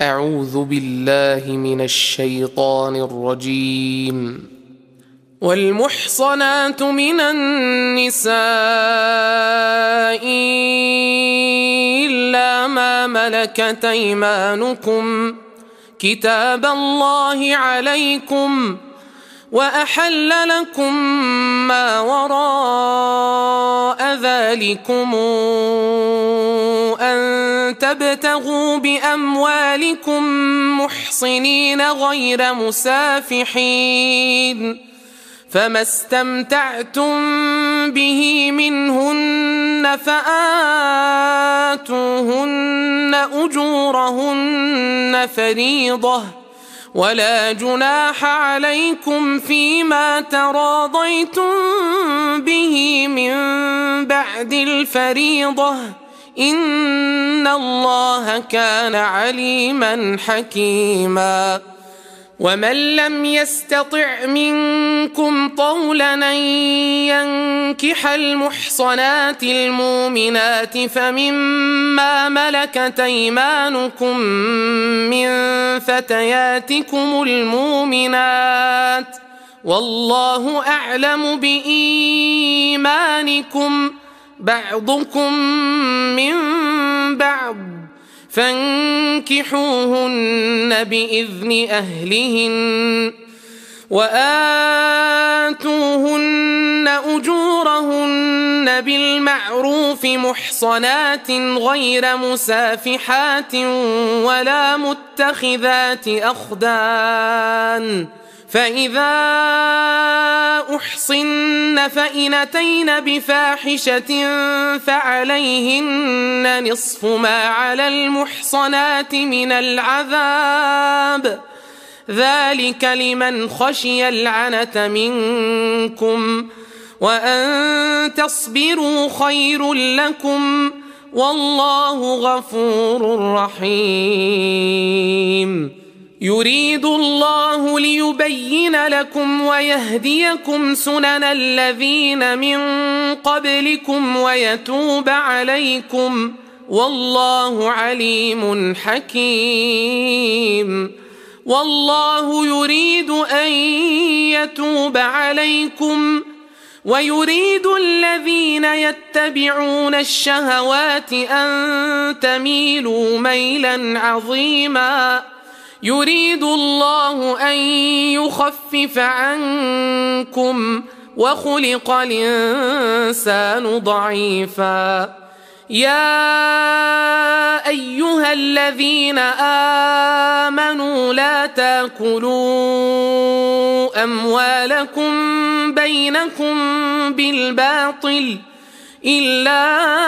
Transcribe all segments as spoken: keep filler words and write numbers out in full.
أعوذ بالله من الشيطان الرجيم. والمحصنات من النساء إلا ما ملكت أيمانكم كتاب الله عليكم، وأحل لكم ما وراء ذلكم أن تبتغوا بأموالكم محصنين غير مسافحين، فما استمتعتم به منهن فآتوهن أجورهن فريضة، ولا جناح عليكم فيما تراضيتم به من بعد الفريضة، إن الله كان عليما حكيما. ومن لم يستطع منكم طولا أن ينكح المحصنات المؤمنات فمما ملكت أيمانكم من فتياتكم المؤمنات، والله أعلم بإيمانكم، بعضكم من بعض، فانكحوهن بإذن أهلهن، وآتوهن أجورهن بالمعروف محصنات غير مسافحات ولا متخذات أخدان، فإذا أحصن فإن أتين بفاحشة فعليهن نصف ما على المحصنات من العذاب، ذلك لمن خشي العنة منكم، وأن تصبروا خير لكم، والله غفور رحيم. يريد الله ليبين لكم ويهديكم سنن الذين من قبلكم ويتوب عليكم، والله عليم حكيم. والله يريد أن يتوب عليكم، ويريد الذين يتبعون الشهوات أن تميلوا ميلا عظيما. يريد الله أن يخفف عنكم، وخلق الإنسان ضعيفا. يا أيها الذين آمنوا لا تأكلوا أموالكم بينكم بالباطل إلا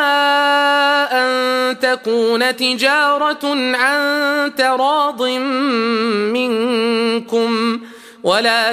أن تكون تجارة عن تراض منكم، ولا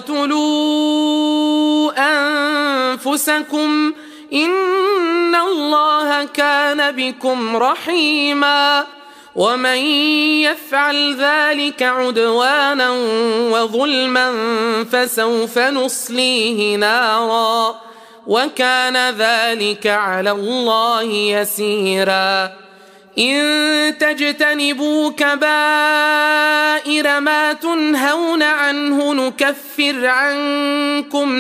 تقتلوا أنفسكم، إن الله كان بكم رحيما. ومن يفعل ذلك عدوانا وظلما فسوف نصليه نارا، وكان ذلك على الله يسيرا. إن تجتنبوا كبائر ما تنهون عنه نكفر عنكم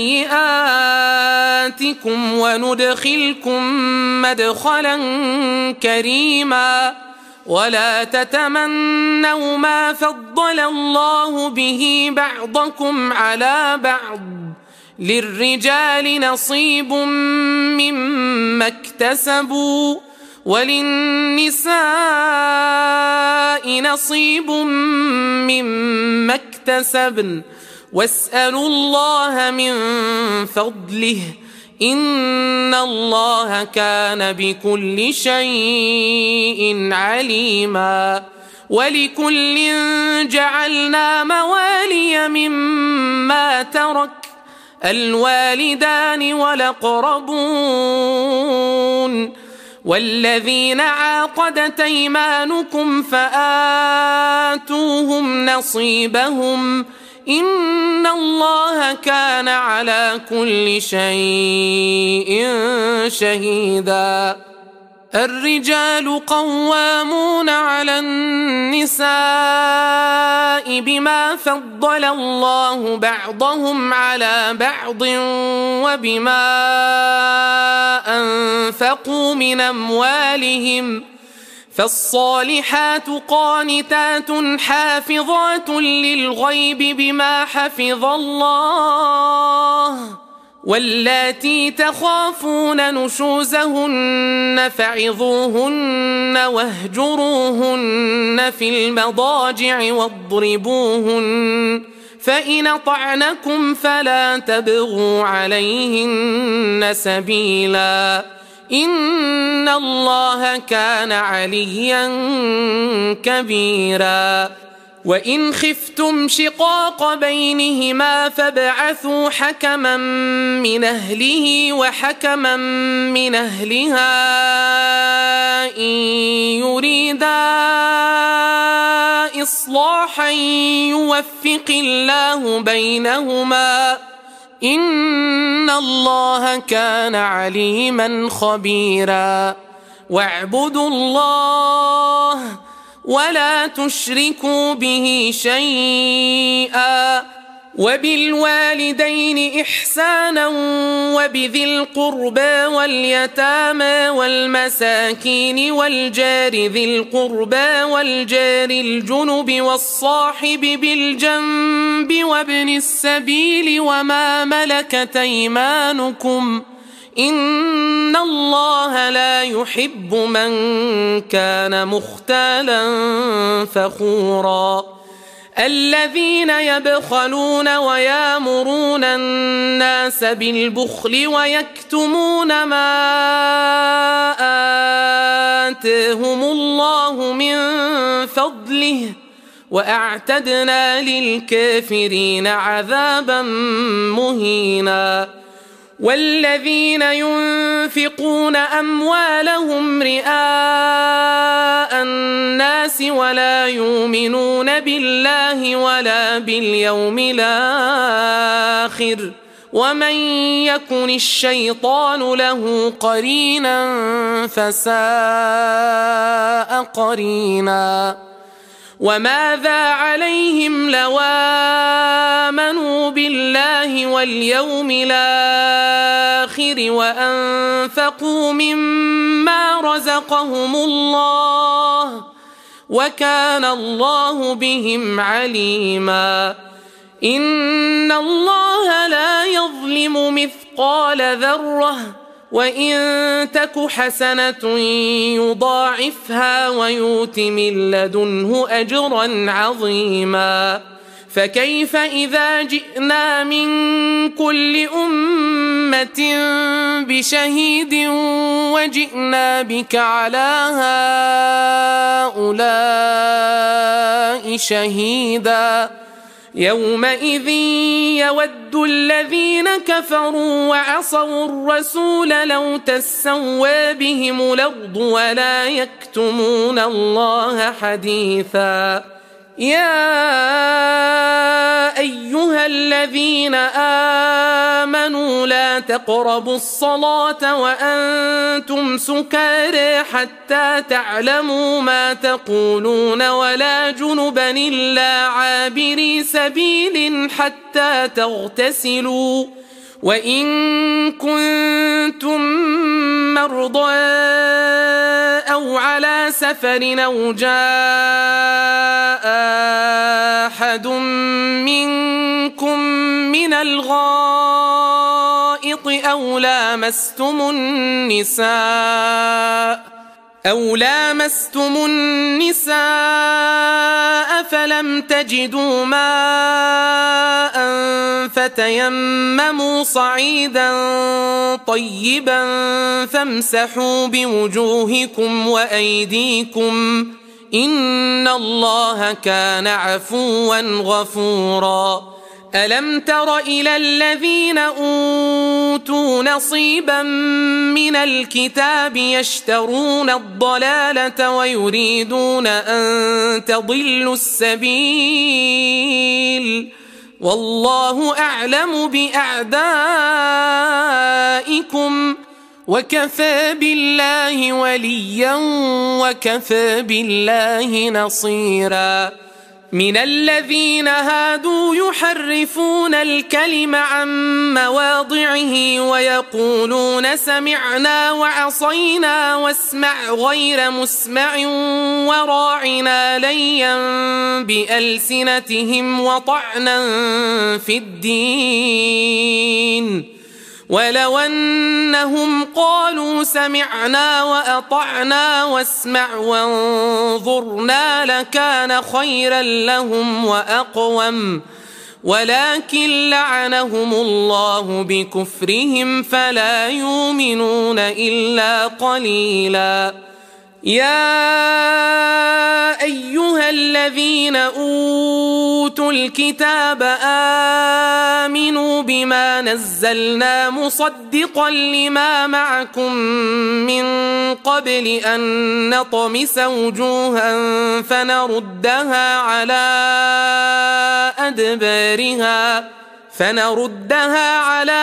سيئاتكم وندخلكم مدخلا كريما. ولا تتمنوا ما فضل الله به بعضكم على بعض، للرجال نصيب مما اكتسبوا وللنساء نصيب مما اكتسبن، واسألوا الله من فضله، إن الله كان بكل شيء عليما. ولكل جعلنا موالي مما ترك الوالدان والأقربون والذين عاقدت أيمانكم فآتوهم نصيبهم، إن الله كان على كل شيء شهيدا. الرجال قوامون على النساء النساء بما فضل الله بعضهم على بعض وبما أنفقوا من أموالهم فالصالحات قانتات حافظات للغيب بما حفظ الله واللاتي تخافون نشوزهن فعظوهن واهجروهن في المضاجع واضربوهن فإن أطعنكم فلا تبغوا عليهن سبيلا إن الله كان عليا كبيرا وإن خفتم شقاق بينهما فابعثوا حكما من أهله وحكما من أهلها إن يريدا إصلاحا يوفق الله بينهما إن الله كان عليما خبيرا واعبدوا الله ولا تشركوا به شيئا وبالوالدين إحسانا وبذي القربى واليتامى والمساكين والجار ذي القربى والجار الجنب والصاحب بالجنب وابن السبيل وما ملكت أيمانكم إن الله لا يحب من كان مختالا فخورا الذين يبخلون ويامرون الناس بالبخل ويكتمون ما آتاهم الله من فضله وأعتدنا للكافرين عذابا مهينا والذين ينفقون أموالهم رئاء الناس ولا يؤمنون بالله ولا باليوم الآخر ومن يكن الشيطان له قرينا فساء قرينا وماذا عليهم لو آمنوا بالله واليوم الآخر وأنفقوا مما رزقهم الله وكان الله بهم عليما إن الله لا يظلم مثقال ذرة وإن تك حسنة يضاعفها ويؤت من لدنه أجرا عظيما فكيف إذا جئنا من كل أمة بشهيد وجئنا بك على هؤلاء شهيدا يومئذ يود الذين كفروا وعصوا الرسول لو تسوى بهم الأرض ولا يكتمون الله حديثا يا أيها الذين آمنوا لا تقربوا الصلاة وأنتم سكارى حتى تعلموا ما تقولون ولا جنبا إلا عابري سبيل حتى تغتسلوا وإن كنتم مرضى أو على سفر أو جاء أحد منكم من الغائط أو لامستم النساء أو لامستم النساء فلم تجدوا ماء فتيمموا صعيدا طيبا فامسحوا بوجوهكم وأيديكم إن الله كان عفوا غفورا ألم تر إلى الذين أوتوا نصيبا من الكتاب يشترون الضلالة ويريدون أن تضلوا السبيل والله أعلم بأعدائكم وكفى بالله وليا وكفى بالله نصيرا. من الذين هادوا يحرفون الكلم عن مواضعه ويقولون سمعنا وعصينا واسمع غير مسمع وراعنا ليا بألسنتهم وطعنا في الدين، ولو أنهم قالوا سمعنا وأطعنا واسمع وانظرنا لكان خيرا لهم وأقوم، ولكن لعنهم الله بكفرهم فلا يؤمنون إلا قليلا. يا أيها الذين أوتوا الكتاب آمنوا بما نزلنا مصدقا لما معكم من قبل أن نطمس وجوها فنردها على أدبارها فنردها على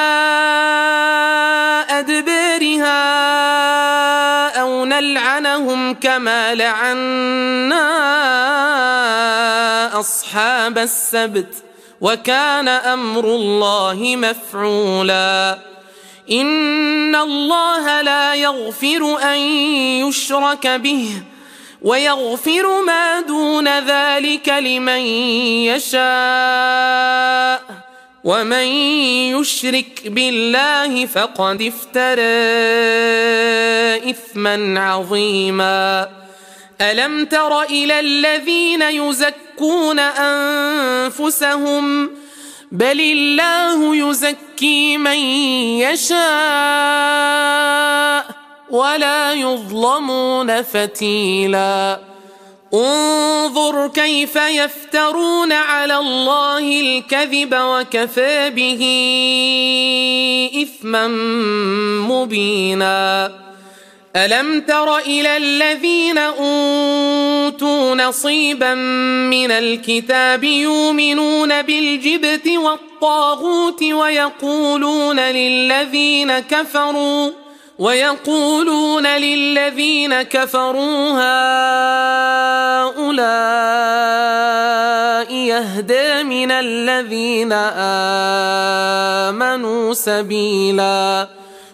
أدبارها أو نلعنهم كما لعنا أصحاب السبت، وكان أمر الله مفعولا. إن الله لا يغفر أن يشرك به ويغفر ما دون ذلك لمن يشاء، ومن يشرك بالله فقد افترى إثما عظيما. ألم تر إلى الذين يزكون أنفسهم بل الله يزكي من يشاء ولا يظلمون فتيلا. انظر كيف يفترون على الله الكذب وكفى به إثما مبينا. ألم تر إلى الذين أوتوا نصيبا من الكتاب يؤمنون بالجبت والطاغوت ويقولون للذين كفروا ويقولون للذين كفروا هؤلاء يهدى من الذين آمنوا سبيلا.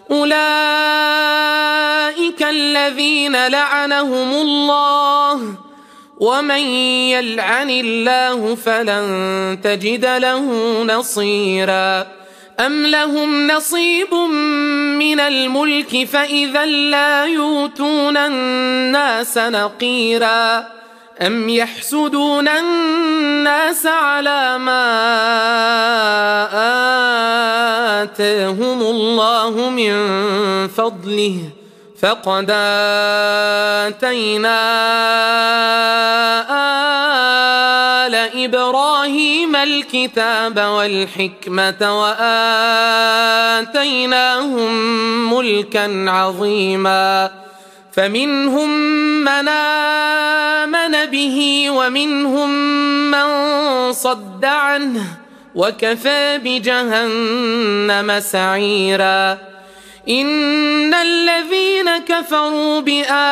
أولئك الذين لعنهم الله، ومن يلعن الله فلن تجد له نصيرا. أم لهم نصيب من الملك فإذا لا يؤتون الناس نقيرا. أم يحسدون الناس على ما آتاهم الله من فضله فقد آتينا آل إبراهيم الكتاب والحكمة وآتيناهم ملكا عظيما. فمنهم من آمن به ومنهم من صد عنه، وكفى بجهنم سعيرا. إن الذين كفروا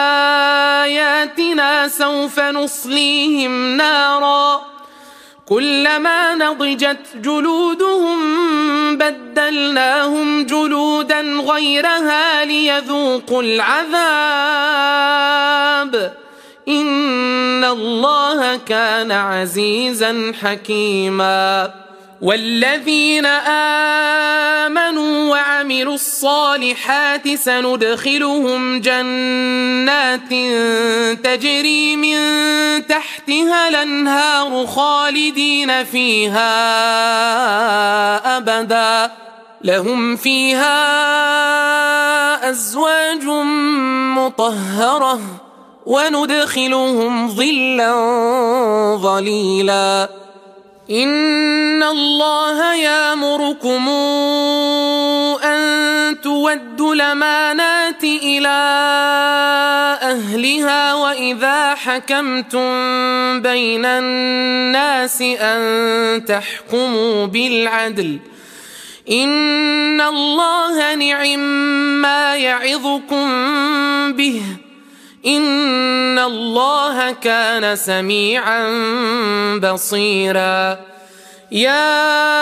بآياتنا سوف نصليهم نارا كلما نضجت جلودهم بدلناهم جلودا غيرها ليذوقوا العذاب إن الله كان عزيزا حكيما. والذين آمنوا وعملوا الصالحات سندخلهم جنات تجري من تحتها الأنهار خالدين فيها أبدا لهم فيها أزواج مطهرة وندخلهم ظلا ظليلا. إن الله يأمركم أن تودوا الأمانات إلى أهلها وإذا حكمتم بين الناس أن تحكموا بالعدل إن الله نعم ما يعظكم به إن الله كان سميعا بصيرا يا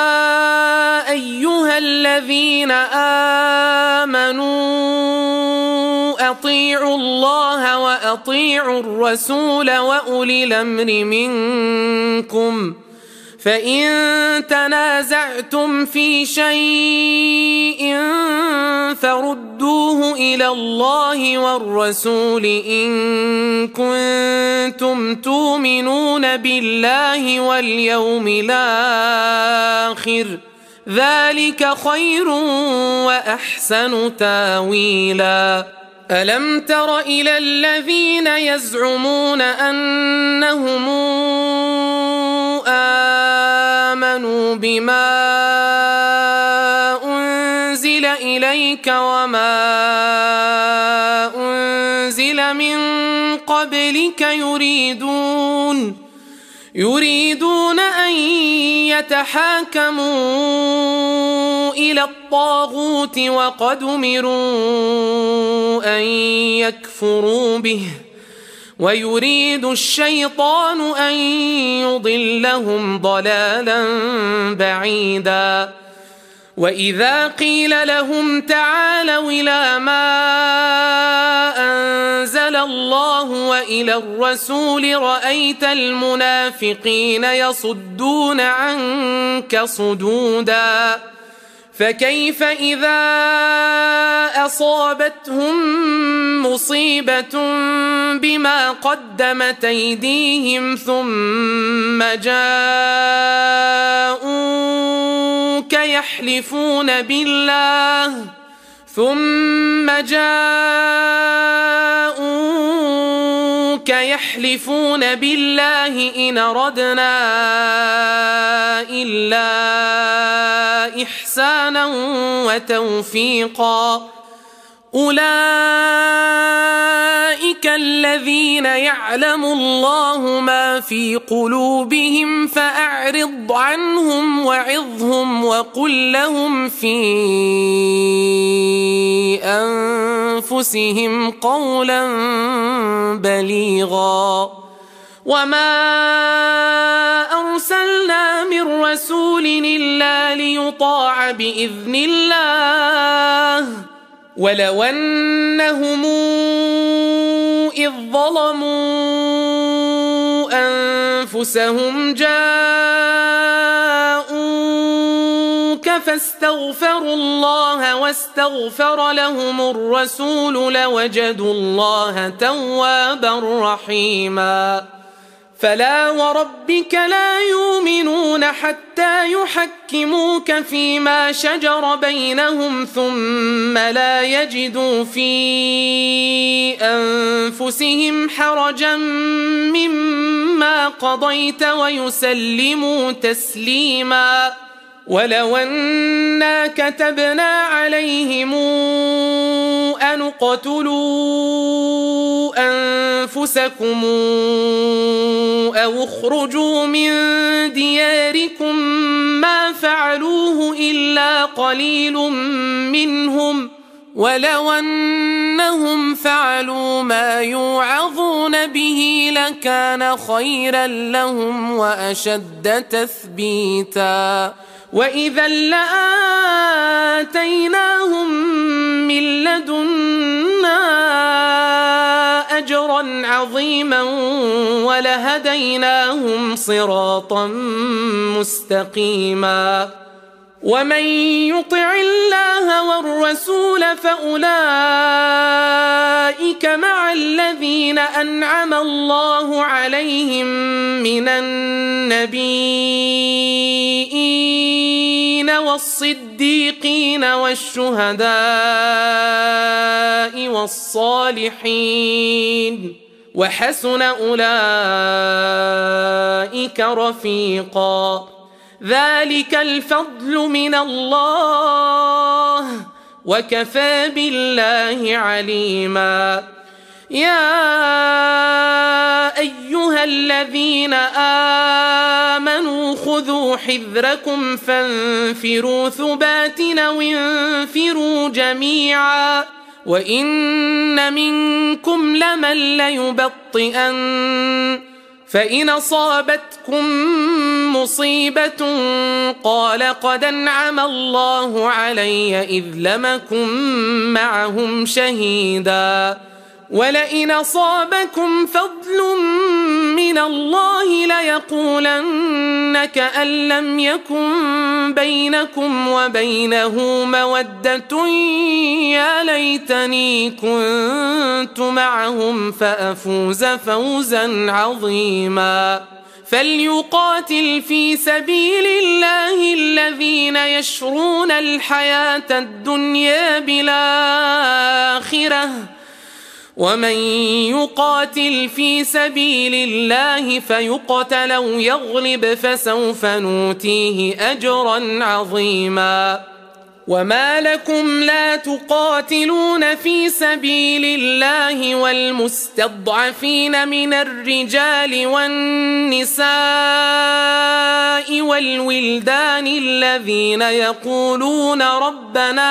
أيها الذين آمنوا أطيعوا الله وأطيعوا الرسول وأولي الأمر منكم فإن تنازعتم في شيء فردوه إلى الله والرسول إن كنتم تؤمنون بالله واليوم الآخر ذلك خير وأحسن تاويلا ألم تر إلى الذين يزعمون أنهم آمنوا بما أنزل إليك وما أنزل من قبلك يريدون يريدون أن يتحاكموا إلى الطاغوت وقد أمروا أن يكفروا به ويريد الشيطان أن يضلهم ضلالا بعيدا وإذا قيل لهم تعالوا إلى ما أنزل الله وإلى الرسول رأيت المنافقين يصدون عنك صدودا فكيف إذا أصابتهم مصيبة بما قدمت أيديهم ثم جاءوك يحلفون بالله ثم جاءوك يحلفون بالله إن أردنا إلا إحسانا وتوفيقا أولئك الذين يعلم الله ما في قلوبهم فأعرض عنهم وعظهم وقل لهم في أنفسهم قولا بليغا وما أرسلنا من رسول إلا ليطاع بإذن الله ولو أنهم إذ ظلموا أنفسهم جاءوك فاستغفروا الله واستغفر لهم الرسول لوجدوا الله توابا رحيما فلا وربك لا يؤمنون حتى يحكموك فيما شجر بينهم ثم لا يجدوا في أنفسهم حرجا مما قضيت ويسلموا تسليما ولو أنا كتبنا عليهم أن اقتلوا أنفسكم أو اخرجوا من دياركم ما فعلوه إلا قليل منهم ولو أنهم فعلوا ما يوعظون به لكان خيرا لهم وأشد تثبيتا وإذا لآتيناهم من لدنا أجرا عظيما ولهديناهم صراطا مستقيما ومن يطع الله والرسول فأولئك مع الذين أنعم الله عليهم من النبيين والصديقين والشهداء والصالحين وحسن أولئك رفيقا ذلك الفضل من الله وكفى بالله عليما يا أيها أيها الذين آمنوا خذوا حذركم فانفروا ثبات أو انفروا جميعا وإن منكم لمن ليبطئن فإن أصابتكم مصيبة قال قد أنعم الله علي إذ لم أكن معهم شهيدا ولئن أصابكم فضل من الله ليقولن كأن لم يكن بينكم وبينه مودة يا ليتني كنت معهم فأفوز فوزا عظيما فليقاتل في سبيل الله الذين يشرون الحياة الدنيا بالآخرة ومن يقاتل في سبيل الله فيقتل أو يغلب فسوف نؤتيه أجرا عظيما وما لكم لا تقاتلون في سبيل الله والمستضعفين من الرجال والنساء والولدان الذين يقولون ربنا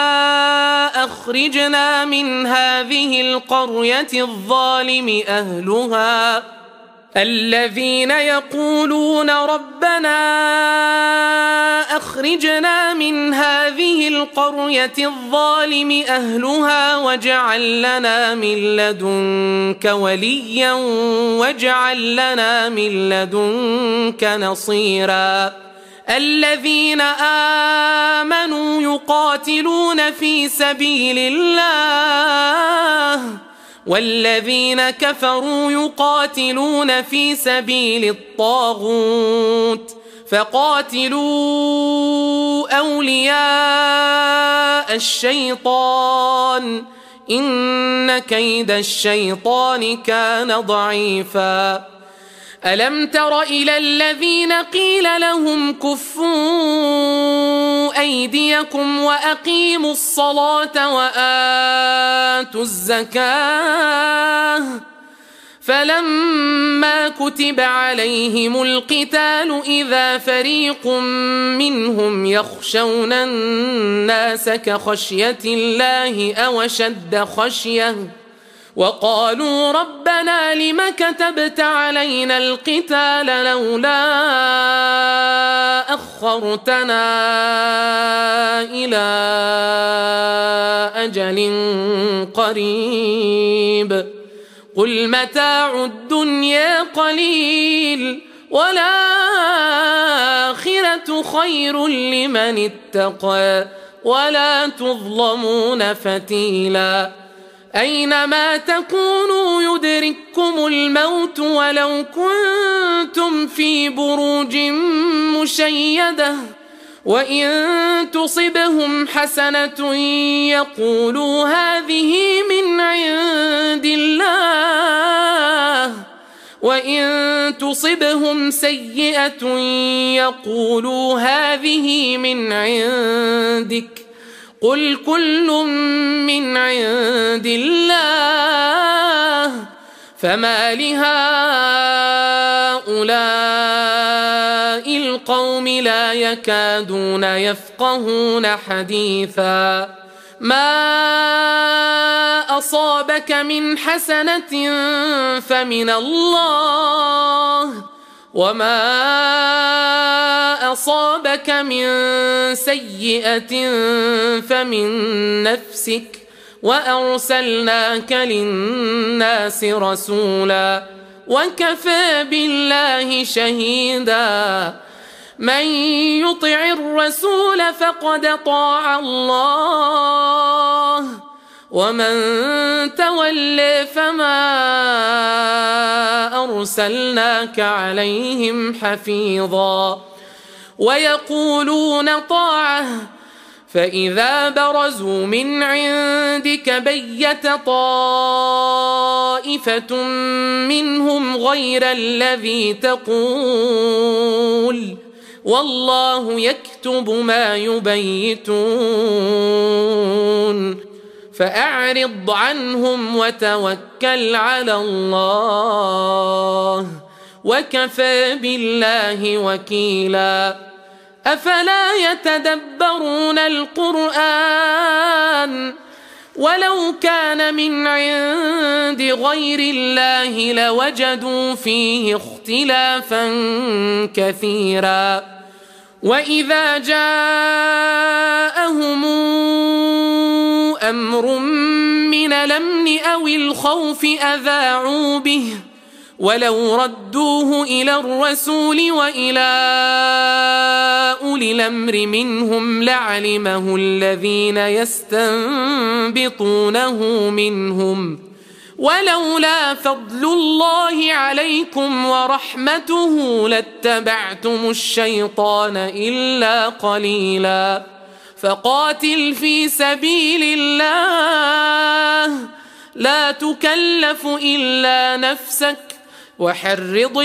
أخرجنا من هذه القرية الظالم أهلها الذين يقولون ربنا أخرجنا من هذه القرية الظالم أهلها واجعل لنا من لدنك وليا واجعل لنا من لدنك نصيرا الذين آمنوا يقاتلون في سبيل الله والذين كفروا يقاتلون في سبيل الطاغوت فقاتلوا أولياء الشيطان إن كيد الشيطان كان ضعيفا ألم تر إلى الذين قيل لهم كفوا أيديكم وأقيموا الصلاة وآتوا الزكاة فلما كتب عليهم القتال إذا فريق منهم يخشون الناس كخشية الله أو أشد خشية وقالوا ربنا لم كتبت علينا القتال لولا أخرتنا إلى أجل قريب قل متاع الدنيا قليل والآخرة خير لمن اتقى ولا تظلمون فتيلا أينما تكونوا يدرككم الموت ولو كنتم في بروج مشيدة وإن تصبهم حسنة يقولوا هذه من عند الله وإن تصبهم سيئة يقولوا هذه من عندك قل كل من عند الله فما لهؤلاء القوم لا يكادون يفقهون حديثا ما أصابك من حسنة فمن الله وما أصابك من سيئة فمن نفسك وأرسلناك للناس رسولا وكفى بالله شهيدا من يطع الرسول فقد طاع الله ومن تولى فما أرسلناك عليهم حفيظا ويقولون طاعة فإذا برزوا من عندك بيت طائفة منهم غير الذي تقول والله يكتب ما يبيتون فأعرض عنهم وتوكل على الله وكفى بالله وكيلا. أفلا يتدبرون القرآن ولو كان من عند غير الله لوجدوا فيه اختلافا كثيرا. وإذا جاءهم أمر من الأمن أو الخوف أذاعوا به ولو ردوه إلى الرسول وإلى أولي الأمر منهم لعلمه الذين يستنبطونه منهم ولولا فضل الله عليكم ورحمته لاتبعتم الشيطان إلا قليلا. فقاتل في سبيل الله لا تكلف إلا نفسك وحرض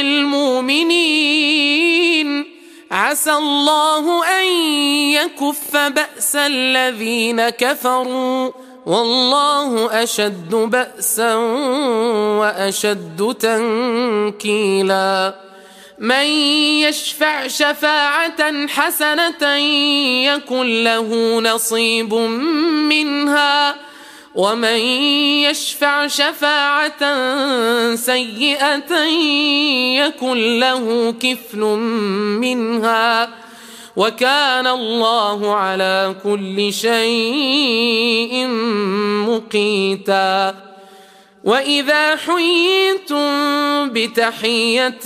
المؤمنين عسى الله أن يكف بأس الذين كفروا والله أشد بأسا وأشد تنكيلا. من يشفع شفاعة حسنة يكن له نصيب منها ومن يشفع شفاعة سيئة يكن له كفل منها وكان الله على كل شيء مقيتا. وإذا حييتم بتحية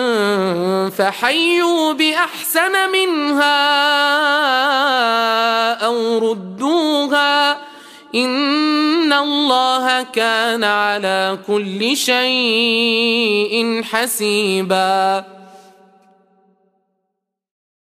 فحيوا بأحسن منها أو ردوها إن الله كان على كل شيء حسيبا.